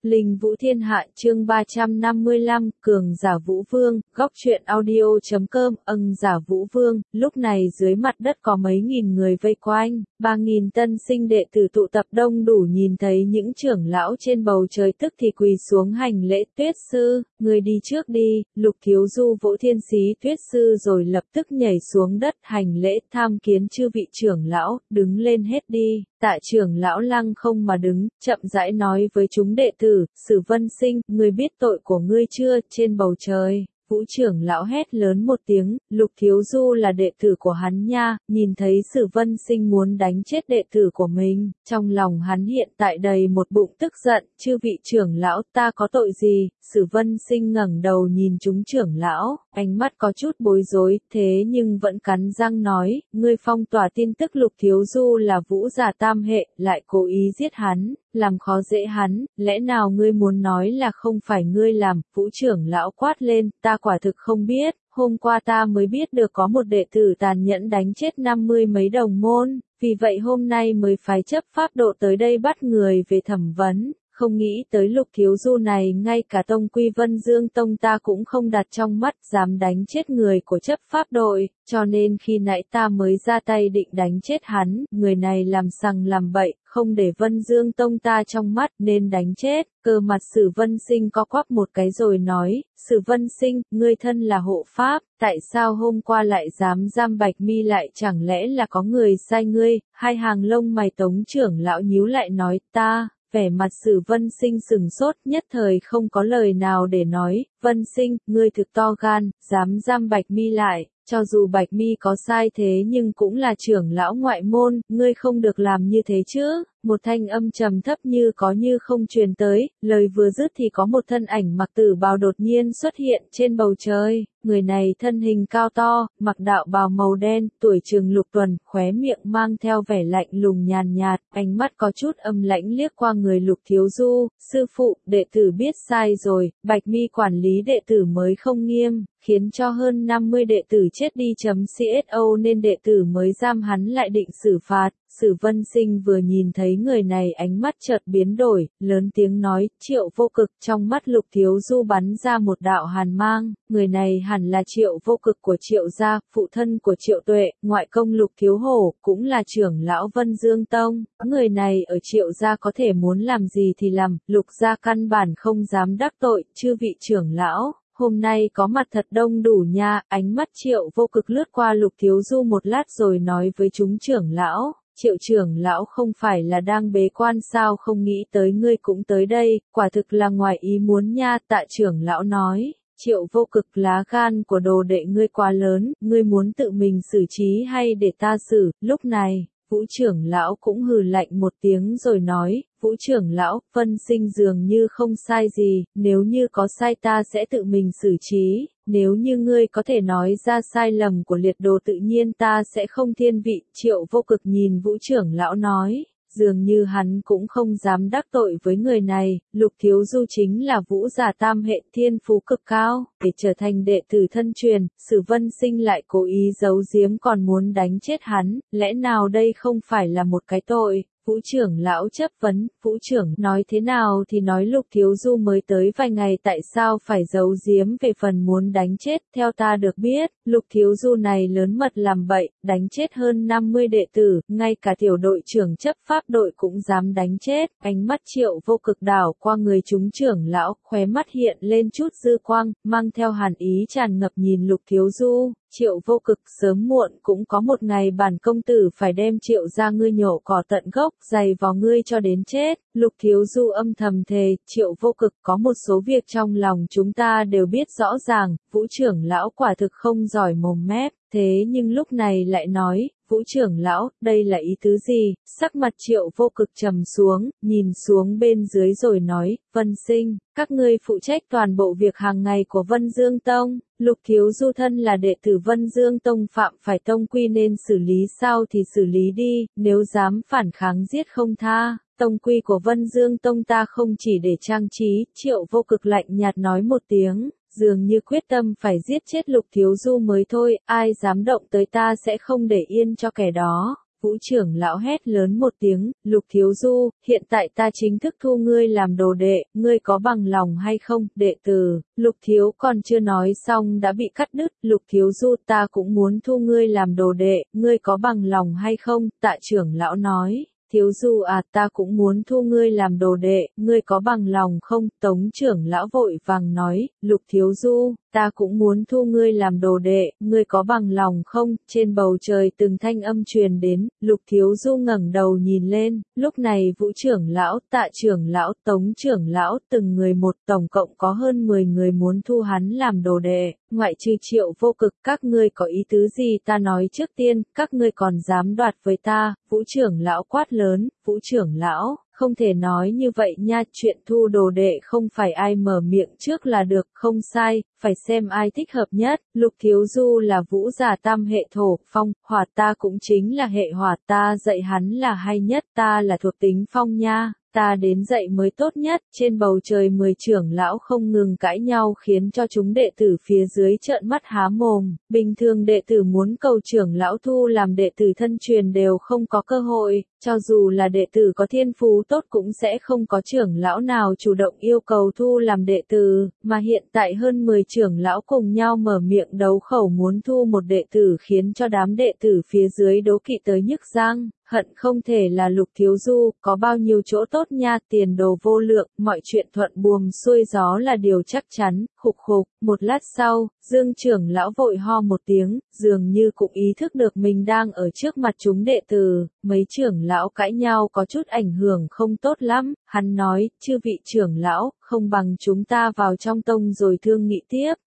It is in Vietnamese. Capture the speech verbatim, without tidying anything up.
Linh Vũ Thiên Hạ chương ba trăm năm mươi lăm, Cường giả Vũ Vương, góc truyện audio chấm com, ân giả Vũ Vương, lúc này dưới mặt đất có mấy nghìn người vây quanh, ba nghìn tân sinh đệ tử tụ tập đông đủ nhìn thấy những trưởng lão trên bầu trời tức thì quỳ xuống hành lễ Tuyết Sư, người đi trước đi, Lục Thiếu Du vỗ thiên xí Tuyết Sư rồi lập tức nhảy xuống đất hành lễ tham kiến chư vị trưởng lão, đứng lên hết đi. Tạ trưởng lão lăng không mà đứng, chậm rãi nói với chúng đệ tử, Sử Vân Sinh, ngươi biết tội của ngươi chưa, trên bầu trời. Vũ trưởng lão hét lớn một tiếng, Lục Thiếu Du là đệ tử của hắn nha, nhìn thấy Sử Vân Sinh muốn đánh chết đệ tử của mình, trong lòng hắn hiện tại đầy một bụng tức giận, chư vị trưởng lão ta có tội gì, Sử Vân Sinh ngẩng đầu nhìn chúng trưởng lão, ánh mắt có chút bối rối, thế nhưng vẫn cắn răng nói, ngươi phong tỏa tin tức Lục Thiếu Du là vũ giả tam hệ, lại cố ý giết hắn, làm khó dễ hắn, lẽ nào ngươi muốn nói là không phải ngươi làm, Vũ trưởng lão quát lên, ta quả thực không biết, hôm qua ta mới biết được có một đệ tử tàn nhẫn đánh chết năm mươi mấy đồng môn, vì vậy hôm nay mới phái chấp pháp độ tới đây bắt người về thẩm vấn. Không nghĩ tới Lục Thiếu Du này ngay cả tông quy Vân Dương Tông ta cũng không đặt trong mắt dám đánh chết người của chấp pháp đội, cho nên khi nãy ta mới ra tay định đánh chết hắn, người này làm sằng làm bậy, không để Vân Dương Tông ta trong mắt nên đánh chết, cơ mặt Sử Vân Sinh có quắp một cái rồi nói, Sử Vân Sinh, ngươi thân là hộ pháp, tại sao hôm qua lại dám giam Bạch Mi lại chẳng lẽ là có người sai ngươi, hai hàng lông mày Tống trưởng lão nhíu lại nói ta. Vẻ mặt Sử Vân Sinh sừng sốt nhất thời không có lời nào để nói, Vân Sinh, ngươi thực to gan, dám giam Bạch Mi lại, cho dù Bạch Mi có sai thế nhưng cũng là trưởng lão ngoại môn, ngươi không được làm như thế chứ, một thanh âm trầm thấp như có như không truyền tới, lời vừa dứt thì có một thân ảnh mặc tử bào đột nhiên xuất hiện trên bầu trời, người này thân hình cao to, mặc đạo bào màu đen, tuổi chừng lục tuần, khóe miệng mang theo vẻ lạnh lùng nhàn nhạt, ánh mắt có chút âm lãnh liếc qua người Lục Thiếu Du, sư phụ, đệ tử biết sai rồi, Bạch Mi quản lý đệ tử mới không nghiêm, khiến cho hơn năm mươi đệ tử chết đi chấm co nên đệ tử mới giam hắn lại định xử phạt. Sử Vân Sinh vừa nhìn thấy người này ánh mắt chợt biến đổi, lớn tiếng nói, Triệu Vô Cực, trong mắt Lục Thiếu Du bắn ra một đạo hàn mang, người này hẳn là Triệu Vô Cực của Triệu gia, phụ thân của Triệu Tuệ, ngoại công Lục Thiếu Hổ, cũng là trưởng lão Vân Dương Tông, người này ở Triệu gia có thể muốn làm gì thì làm, Lục gia căn bản không dám đắc tội, chư vị trưởng lão. Hôm nay có mặt thật đông đủ nha, ánh mắt Triệu Vô Cực lướt qua Lục Thiếu Du một lát rồi nói với chúng trưởng lão, Triệu trưởng lão không phải là đang bế quan sao không nghĩ tới ngươi cũng tới đây, quả thực là ngoài ý muốn nha, Tạ trưởng lão nói, Triệu Vô Cực lá gan của đồ đệ ngươi quá lớn, ngươi muốn tự mình xử trí hay để ta xử, lúc này. Vũ trưởng lão cũng hừ lạnh một tiếng rồi nói, Vũ trưởng lão, Vân Sinh dường như không sai gì, nếu như có sai ta sẽ tự mình xử trí, nếu như ngươi có thể nói ra sai lầm của liệt đồ tự nhiên ta sẽ không thiên vị, Triệu Vô Cực nhìn Vũ trưởng lão nói. Dường như hắn cũng không dám đắc tội với người này, Lục Thiếu Du chính là vũ giả tam hệ thiên phú cực cao, để trở thành đệ tử thân truyền, Sử Vân Sinh lại cố ý giấu giếm còn muốn đánh chết hắn, lẽ nào đây không phải là một cái tội? Vũ trưởng lão chấp vấn, Vũ trưởng nói thế nào thì nói Lục Thiếu Du mới tới vài ngày tại sao phải giấu giếm về phần muốn đánh chết, theo ta được biết, Lục Thiếu Du này lớn mật làm bậy, đánh chết hơn năm mươi đệ tử, ngay cả tiểu đội trưởng chấp pháp đội cũng dám đánh chết, ánh mắt Triệu Vô Cực đảo qua người chúng trưởng lão, khóe mắt hiện lên chút dư quang, mang theo hàn ý tràn ngập nhìn Lục Thiếu Du. Triệu Vô Cực sớm muộn cũng có một ngày bản công tử phải đem Triệu gia ngươi nhổ cỏ tận gốc, giày vào ngươi cho đến chết. Lục Thiếu Du âm thầm thề, Triệu Vô Cực có một số việc trong lòng chúng ta đều biết rõ ràng, Vũ trưởng lão quả thực không giỏi mồm mép, thế nhưng lúc này lại nói, Vũ trưởng lão, đây là ý tứ gì? Sắc mặt Triệu Vô Cực trầm xuống, nhìn xuống bên dưới rồi nói, Vân Sinh, các ngươi phụ trách toàn bộ việc hàng ngày của Vân Dương Tông, Lục Thiếu Du thân là đệ tử Vân Dương Tông phạm phải tông quy nên xử lý sao thì xử lý đi, nếu dám phản kháng giết không tha. Tông quy của Vân Dương Tông ta không chỉ để trang trí, Triệu Vô Cực lạnh nhạt nói một tiếng, dường như quyết tâm phải giết chết Lục Thiếu Du mới thôi, ai dám động tới ta sẽ không để yên cho kẻ đó. Vũ trưởng lão hét lớn một tiếng, Lục Thiếu Du, hiện tại ta chính thức thu ngươi làm đồ đệ, ngươi có bằng lòng hay không, đệ tử, Lục Thiếu còn chưa nói xong đã bị cắt đứt, Lục Thiếu Du ta cũng muốn thu ngươi làm đồ đệ, ngươi có bằng lòng hay không, Tạ trưởng lão nói. Thiếu Du à, ta cũng muốn thu ngươi làm đồ đệ, ngươi có bằng lòng không? Tống trưởng lão vội vàng nói, Lục Thiếu Du, ta cũng muốn thu ngươi làm đồ đệ, ngươi có bằng lòng không? Trên bầu trời từng thanh âm truyền đến, Lục Thiếu Du ngẩng đầu nhìn lên, lúc này Vũ trưởng lão, Tạ trưởng lão, Tống trưởng lão, từng người một, tổng cộng có hơn mười người muốn thu hắn làm đồ đệ, ngoại trừ Triệu Vô Cực, các ngươi có ý tứ gì ta nói trước tiên, các ngươi còn dám đoạt với ta? Vũ trưởng lão quát lớn, Vũ trưởng lão, không thể nói như vậy nha, chuyện thu đồ đệ không phải ai mở miệng trước là được, không sai, phải xem ai thích hợp nhất, Lục Thiếu Du là Vũ giả tam hệ thổ, phong, hỏa, ta cũng chính là hệ hỏa, ta dạy hắn là hay nhất, ta là thuộc tính phong nha. Ta đến dạy mới tốt nhất, trên bầu trời mười trưởng lão không ngừng cãi nhau khiến cho chúng đệ tử phía dưới trợn mắt há mồm, bình thường đệ tử muốn cầu trưởng lão thu làm đệ tử thân truyền đều không có cơ hội, cho dù là đệ tử có thiên phú tốt cũng sẽ không có trưởng lão nào chủ động yêu cầu thu làm đệ tử, mà hiện tại hơn mười trưởng lão cùng nhau mở miệng đấu khẩu muốn thu một đệ tử khiến cho đám đệ tử phía dưới đố kỵ tới nhức răng. Hận không thể là Lục Thiếu Du, có bao nhiêu chỗ tốt nha, tiền đồ vô lượng, mọi chuyện thuận buồm xuôi gió là điều chắc chắn, khục khục, một lát sau, Dương trưởng lão vội ho một tiếng, dường như cũng ý thức được mình đang ở trước mặt chúng đệ tử, mấy trưởng lão cãi nhau có chút ảnh hưởng không tốt lắm, hắn nói, chư vị trưởng lão, không bằng chúng ta vào trong tông rồi thương nghị tiếp.